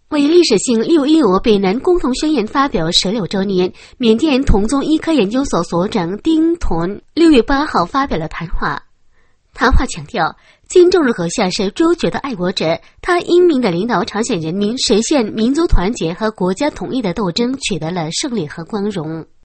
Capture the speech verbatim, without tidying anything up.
为历史性六一五北南共同宣言发表十六周年，缅甸同宗医科研究所所长丁屯六月八号发表了谈话。谈话强调，金正日阁下是卓绝的爱国者，他英明的领导朝鲜人民实现民族团结和国家统一的斗争取得了胜利和光荣。